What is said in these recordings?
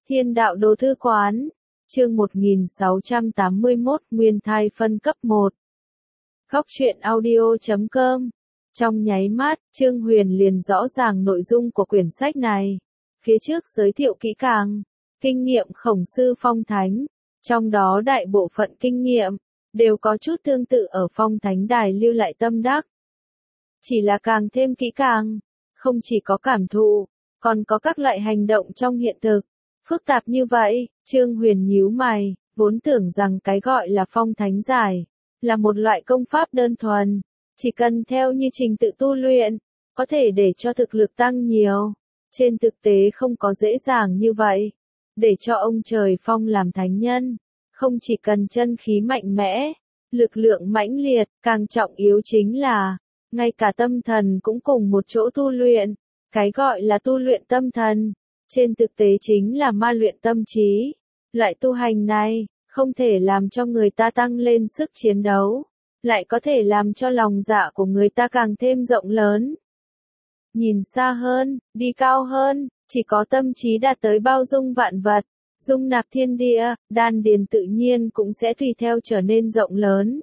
Thiên đạo đồ thư quán, chương 1681 Nguyên thai phân cấp 1. Góc truyện audio.com. Trong nháy mắt, Trương Huyền liền rõ ràng nội dung của quyển sách này. Phía trước giới thiệu kỹ càng, kinh nghiệm khổng sư phong thánh, trong đó đại bộ phận kinh nghiệm, đều có chút tương tự ở phong thánh đài lưu lại tâm đắc. Chỉ là càng thêm kỹ càng, không chỉ có cảm thụ, còn có các loại hành động trong hiện thực. Phức tạp như vậy, Trương Huyền nhíu mày, vốn tưởng rằng cái gọi là phong thánh giải, là một loại công pháp đơn thuần, chỉ cần theo như trình tự tu luyện, có thể để cho thực lực tăng nhiều. Trên thực tế không có dễ dàng như vậy. Để cho ông trời phong làm thánh nhân, không chỉ cần chân khí mạnh mẽ, lực lượng mãnh liệt, càng trọng yếu chính là, ngay cả tâm thần cũng cùng một chỗ tu luyện. Cái gọi là tu luyện tâm thần, trên thực tế chính là ma luyện tâm trí. Loại tu hành này, không thể làm cho người ta tăng lên sức chiến đấu, lại có thể làm cho lòng dạ của người ta càng thêm rộng lớn. Nhìn xa hơn, đi cao hơn, chỉ có tâm trí đạt tới bao dung vạn vật, dung nạp thiên địa, đan điền tự nhiên cũng sẽ tùy theo trở nên rộng lớn.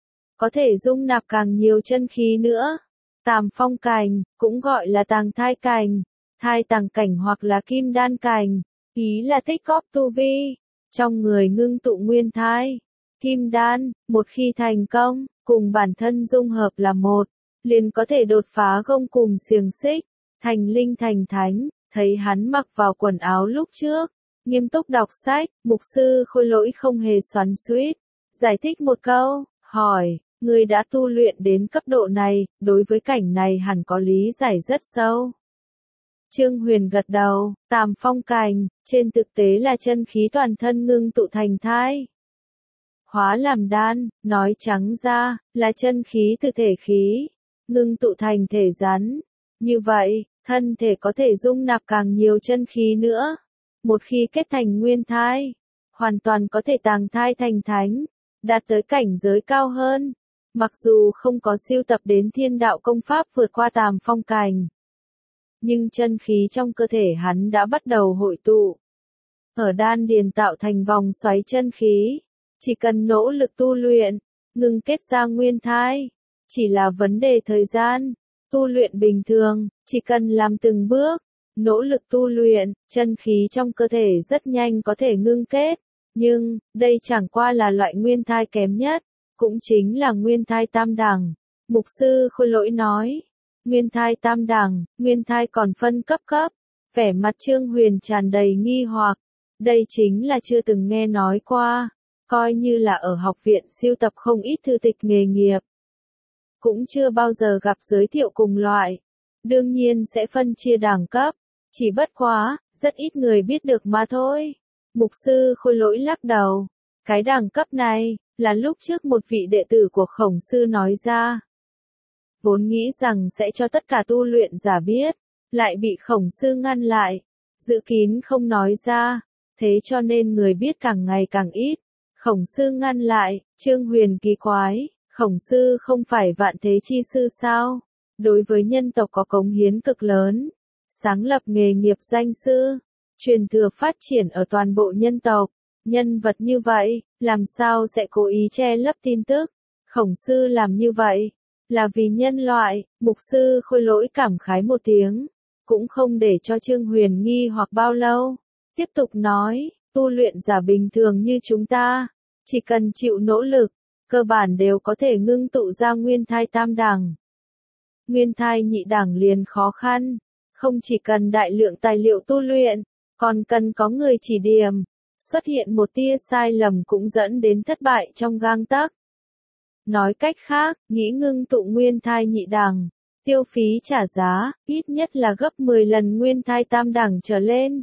Có thể dung nạp càng nhiều chân khí nữa. Tàm phong cành, cũng gọi là tàng thai cành, thai tàng cảnh hoặc là kim đan cành, ý là tích góp tu vi, trong người ngưng tụ nguyên thai. Kim đan, một khi thành công, cùng bản thân dung hợp là một, liền có thể đột phá gông cùm xiềng xích, thành linh thành thánh. Thấy hắn mặc vào quần áo lúc trước, nghiêm túc đọc sách, mục sư Khôi Lỗi không hề xoắn xuýt, giải thích một câu, hỏi, người đã tu luyện đến cấp độ này, đối với cảnh này hẳn có lý giải rất sâu. Trương Huyền gật đầu, tàm phong cành, trên thực tế là chân khí toàn thân ngưng tụ thành thai. Hóa làm đan, nói trắng ra, là chân khí từ thể khí, ngưng tụ thành thể rắn. Như vậy, thân thể có thể dung nạp càng nhiều chân khí nữa. Một khi kết thành nguyên thai, hoàn toàn có thể tàng thai thành thánh, đạt tới cảnh giới cao hơn. Mặc dù không có siêu tập đến thiên đạo công pháp vượt qua tàm phong cành, nhưng chân khí trong cơ thể hắn đã bắt đầu hội tụ. Ở đan điền tạo thành vòng xoáy chân khí, chỉ cần nỗ lực tu luyện, ngưng kết ra nguyên thai, chỉ là vấn đề thời gian. Tu luyện bình thường, chỉ cần làm từng bước, nỗ lực tu luyện, chân khí trong cơ thể rất nhanh có thể ngưng kết. Nhưng, đây chẳng qua là loại nguyên thai kém nhất, cũng chính là nguyên thai tam đẳng. Mục sư Khôi Lỗi nói, nguyên thai tam đẳng, nguyên thai còn phân cấp cấp. Vẻ mặt Trương Huyền tràn đầy nghi hoặc, đây chính là chưa từng nghe nói qua, coi như là ở học viện siêu tập không ít thư tịch nghề nghiệp. Cũng chưa bao giờ gặp giới thiệu cùng loại, đương nhiên sẽ phân chia đẳng cấp, chỉ bất quá, rất ít người biết được mà thôi. Mục sư Khôi Lỗi lắc đầu, cái đẳng cấp này, là lúc trước một vị đệ tử của khổng sư nói ra. Vốn nghĩ rằng sẽ cho tất cả tu luyện giả biết, lại bị khổng sư ngăn lại, giữ kín không nói ra, thế cho nên người biết càng ngày càng ít. Khổng sư ngăn lại, Trương Huyền kỳ quái, khổng sư không phải vạn thế chi sư sao? Đối với nhân tộc có cống hiến cực lớn, sáng lập nghề nghiệp danh sư, truyền thừa phát triển ở toàn bộ nhân tộc. Nhân vật như vậy, làm sao sẽ cố ý che lấp tin tức? Khổng sư làm như vậy, là vì nhân loại. Mục sư Khôi Lỗi cảm khái một tiếng, cũng không để cho Trương Huyền nghi hoặc bao lâu. Tiếp tục nói, tu luyện giả bình thường như chúng ta, chỉ cần chịu nỗ lực, cơ bản đều có thể ngưng tụ ra nguyên thai tam đẳng. Nguyên thai nhị đẳng liền khó khăn, không chỉ cần đại lượng tài liệu tu luyện, còn cần có người chỉ điểm. Xuất hiện một tia sai lầm cũng dẫn đến thất bại trong gang tấc. Nói cách khác, nghĩ ngưng tụ nguyên thai nhị đẳng, tiêu phí trả giá, ít nhất là gấp 10 lần nguyên thai tam đẳng trở lên.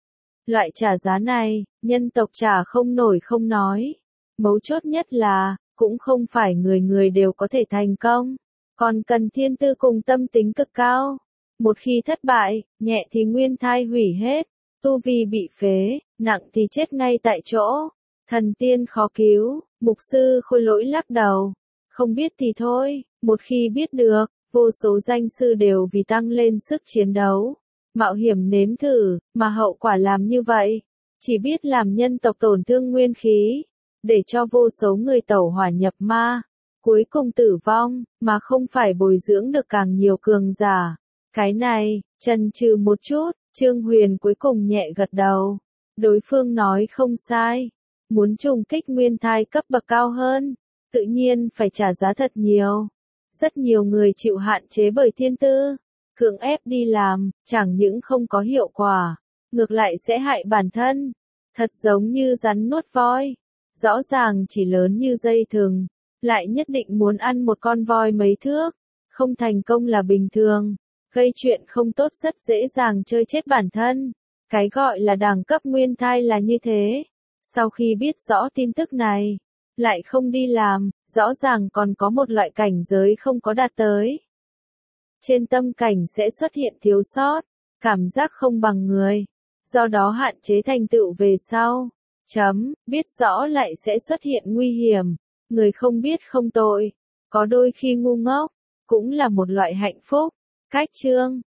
Loại trả giá này, nhân tộc trả không nổi không nói. Mấu chốt nhất là, cũng không phải người người đều có thể thành công, còn cần thiên tư cùng tâm tính cực cao. Một khi thất bại, nhẹ thì nguyên thai hủy hết, tu vi bị phế, nặng thì chết ngay tại chỗ. Thần tiên khó cứu. Mục sư Khôi Lỗi lắc đầu, không biết thì thôi, một khi biết được, vô số danh sư đều vì tăng lên sức chiến đấu, mạo hiểm nếm thử, mà hậu quả làm như vậy, chỉ biết làm nhân tộc tổn thương nguyên khí, để cho vô số người tẩu hỏa nhập ma, cuối cùng tử vong, mà không phải bồi dưỡng được càng nhiều cường giả. Cái này, chần chừ một chút, Trương Huyền cuối cùng nhẹ gật đầu. Đối phương nói không sai, muốn trùng kích nguyên thai cấp bậc cao hơn, tự nhiên phải trả giá thật nhiều. Rất nhiều người chịu hạn chế bởi thiên tư, cưỡng ép đi làm, chẳng những không có hiệu quả, ngược lại sẽ hại bản thân. Thật giống như rắn nuốt voi, rõ ràng chỉ lớn như dây thừng, lại nhất định muốn ăn một con voi mấy thước, không thành công là bình thường, gây chuyện không tốt rất dễ dàng chơi chết bản thân. Cái gọi là đẳng cấp nguyên thai là như thế. Sau khi biết rõ tin tức này, lại không đi làm, rõ ràng còn có một loại cảnh giới không có đạt tới. Trên tâm cảnh sẽ xuất hiện thiếu sót, cảm giác không bằng người, do đó hạn chế thành tựu về sau. Biết rõ lại sẽ xuất hiện nguy hiểm, người không biết không tội, có đôi khi ngu ngốc, cũng là một loại hạnh phúc. Cách chương